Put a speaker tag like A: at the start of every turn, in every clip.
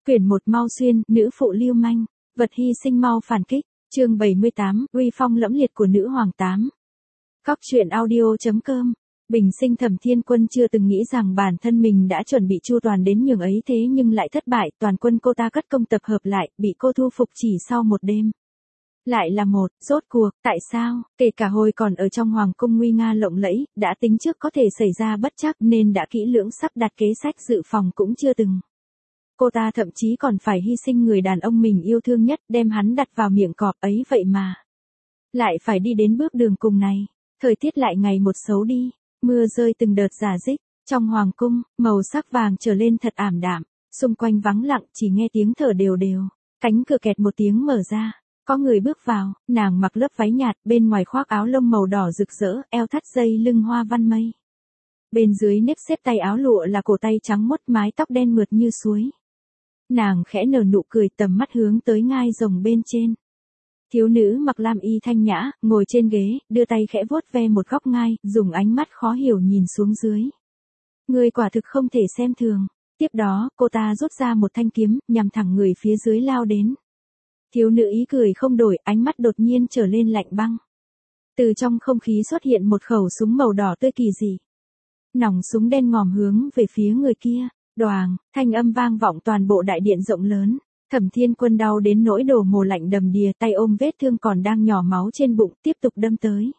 A: Quyển 1 Mau Xuyên, nữ phụ lưu manh, vật hy sinh mau phản kích, chương 78, uy phong lẫm liệt của nữ hoàng 8. Cóc truyện audio.com. Bình sinh Thẩm Thiên Quân chưa từng nghĩ rằng bản thân mình đã chuẩn bị chu toàn đến nhường ấy, thế nhưng lại thất bại, toàn quân cô ta cất công tập hợp lại, bị cô thu phục chỉ sau một đêm. Lại là một, rốt cuộc, tại sao, kể cả hồi còn ở trong hoàng cung nguy nga lộng lẫy, đã tính trước có thể xảy ra bất trắc nên đã kỹ lưỡng sắp đặt kế sách dự phòng cũng chưa từng. Cô ta thậm chí còn phải hy sinh người đàn ông mình yêu thương nhất, đem hắn đặt vào miệng cọp ấy vậy mà. Lại phải đi đến bước đường cùng này, thời tiết lại ngày một xấu đi, mưa rơi từng đợt rả rích, trong hoàng cung, màu sắc vàng trở lên thật ảm đạm, xung quanh vắng lặng chỉ nghe tiếng thở đều đều, cánh cửa kẹt một tiếng mở ra. Có người bước vào, nàng mặc lớp váy nhạt, bên ngoài khoác áo lông màu đỏ rực rỡ, eo thắt dây lưng hoa văn mây. Bên dưới nếp xếp tay áo lụa là cổ tay trắng muốt, mái tóc đen mượt như suối. Nàng khẽ nở nụ cười, tầm mắt hướng tới ngai rồng bên trên. Thiếu nữ mặc lam y thanh nhã, ngồi trên ghế, đưa tay khẽ vuốt ve một góc ngai, dùng ánh mắt khó hiểu nhìn xuống dưới. Người quả thực không thể xem thường. Tiếp đó, cô ta rút ra một thanh kiếm, nhằm thẳng người phía dưới lao đến. Thiếu nữ ý cười không đổi, ánh mắt đột nhiên trở lên lạnh băng. Từ trong không khí xuất hiện một khẩu súng màu đỏ tươi kỳ dị. Nòng súng đen ngòm hướng về phía người kia, đoàng, thanh âm vang vọng toàn bộ đại điện rộng lớn. Thẩm Thiên Quân đau đến nỗi đổ mồ lạnh đầm đìa, tay ôm vết thương còn đang nhỏ máu trên bụng, tiếp tục đâm tới.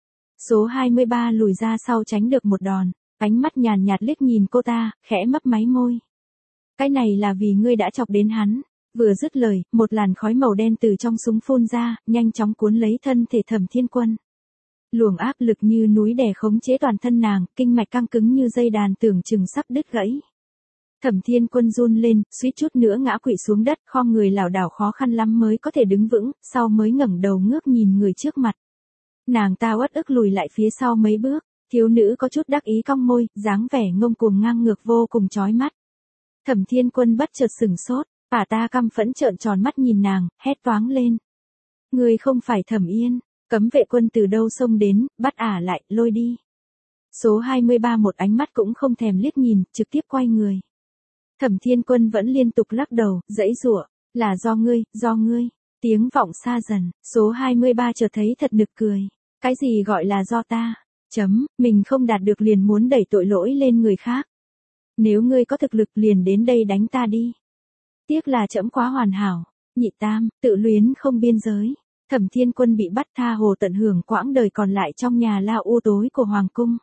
A: Số 23 lùi ra sau tránh được một đòn, ánh mắt nhàn nhạt liếc nhìn cô ta, khẽ mấp máy môi. Cái này là vì ngươi đã chọc đến hắn. Vừa dứt lời, một làn khói màu đen từ trong súng phun ra, nhanh chóng cuốn lấy thân thể Thẩm Thiên Quân. Luồng áp lực như núi đè khống chế toàn thân nàng, kinh mạch căng cứng như dây đàn tưởng chừng sắp đứt gãy. Thẩm Thiên Quân run lên, suýt chút nữa ngã quỵ xuống đất, khom người lảo đảo khó khăn lắm mới có thể đứng vững, sau mới ngẩng đầu ngước nhìn người trước mặt. Nàng ta uất ức lùi lại phía sau mấy bước, thiếu nữ có chút đắc ý cong môi, dáng vẻ ngông cuồng ngang ngược vô cùng chói mắt. Thẩm Thiên Quân bất chợt sửng sốt. Ta căm phẫn trợn tròn mắt nhìn nàng, hét toáng lên. Người không phải Thẩm Yên, cấm vệ quân từ đâu xông đến, bắt lại, lôi đi. Số 23 một ánh mắt cũng không thèm liếc nhìn, trực tiếp quay người. Thẩm Thiên Quân vẫn liên tục lắc đầu, giãy giụa, là do ngươi, tiếng vọng xa dần, số 23 chợt thấy thật nực cười. Cái gì gọi là do ta? Mình không đạt được liền muốn đẩy tội lỗi lên người khác. Nếu ngươi có thực lực liền đến đây đánh ta đi. Tiếc là trẫm quá hoàn hảo, nhị tam, tự luyến không biên giới. Thẩm Thiên Quân bị bắt tha hồ tận hưởng quãng đời còn lại trong nhà lao u tối của hoàng cung.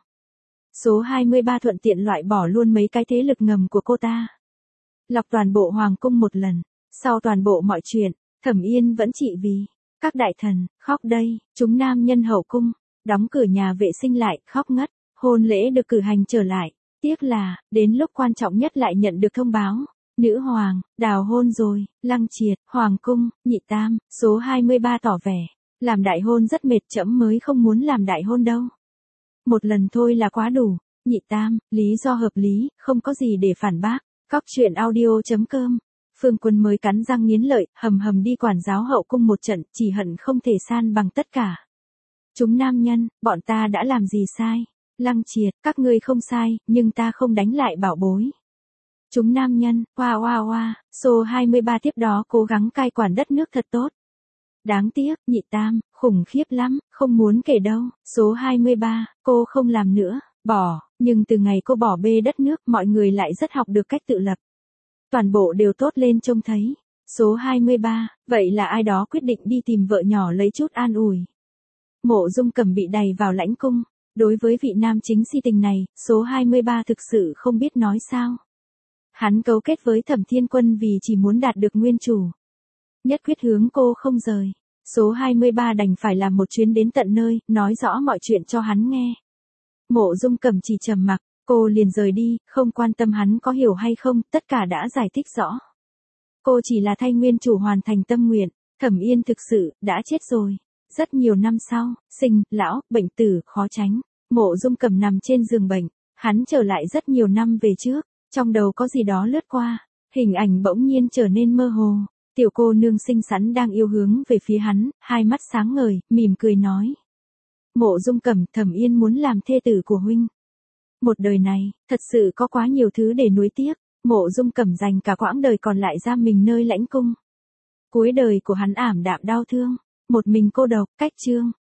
A: Số 23 thuận tiện loại bỏ luôn mấy cái thế lực ngầm của cô ta. Lọc toàn bộ hoàng cung một lần, sau toàn bộ mọi chuyện, Thẩm Yên vẫn trị vì các đại thần, khóc đây, chúng nam nhân hậu cung, đóng cửa nhà vệ sinh lại, khóc ngất, hôn lễ được cử hành trở lại. Tiếc là, đến lúc quan trọng nhất lại nhận được thông báo. Nữ hoàng, đào hôn rồi, Lăng Triệt, hoàng cung, nhị tam, số 23 tỏ vẻ. Làm đại hôn rất mệt, trẫm mới không muốn làm đại hôn đâu. Một lần thôi là quá đủ, nhị tam, lý do hợp lý, không có gì để phản bác. Cóc truyện audio.com. Phương Quân mới cắn răng nghiến lợi, hầm đi quản giáo hậu cung một trận, chỉ hận không thể san bằng tất cả. Chúng nam nhân, bọn ta đã làm gì sai? Lăng Triệt, các ngươi không sai, nhưng ta không đánh lại bảo bối. Chúng nam nhân, oa, số 23 tiếp đó cố gắng cai quản đất nước thật tốt. Đáng tiếc, nhị tam, khủng khiếp lắm, không muốn kể đâu. Số 23, cô không làm nữa, bỏ, nhưng từ ngày cô bỏ bê đất nước mọi người lại rất học được cách tự lập. Toàn bộ đều tốt lên trông thấy. Số 23, vậy là ai đó quyết định đi tìm vợ nhỏ lấy chút an ủi. Mộ Dung Cẩm bị đày vào lãnh cung. Đối với vị nam chính si tình này, số 23 thực sự không biết nói sao. Hắn cấu kết với Thẩm Thiên Quân vì chỉ muốn đạt được nguyên chủ. Nhất quyết hướng cô không rời. Số 23 đành phải làm một chuyến đến tận nơi, nói rõ mọi chuyện cho hắn nghe. Mộ Dung Cẩm chỉ trầm mặc, cô liền rời đi, không quan tâm hắn có hiểu hay không, tất cả đã giải thích rõ. Cô chỉ là thay nguyên chủ hoàn thành tâm nguyện, Thẩm Yên thực sự, đã chết rồi. Rất nhiều năm sau, sinh, lão, bệnh tử, khó tránh. Mộ Dung Cẩm nằm trên giường bệnh, hắn trở lại rất nhiều năm về trước. Trong đầu có gì đó lướt qua, hình ảnh bỗng nhiên trở nên mơ hồ. Tiểu cô nương xinh xắn đang yêu hướng về phía hắn, hai mắt sáng ngời, mỉm cười nói. Mộ Dung Cẩm, Thẩm Yên muốn làm thê tử của huynh. Một đời này, thật sự có quá nhiều thứ để nuối tiếc. Mộ Dung Cẩm dành cả quãng đời còn lại giam mình nơi lãnh cung. Cuối đời của hắn ảm đạm đau thương, một mình cô độc, cách Trương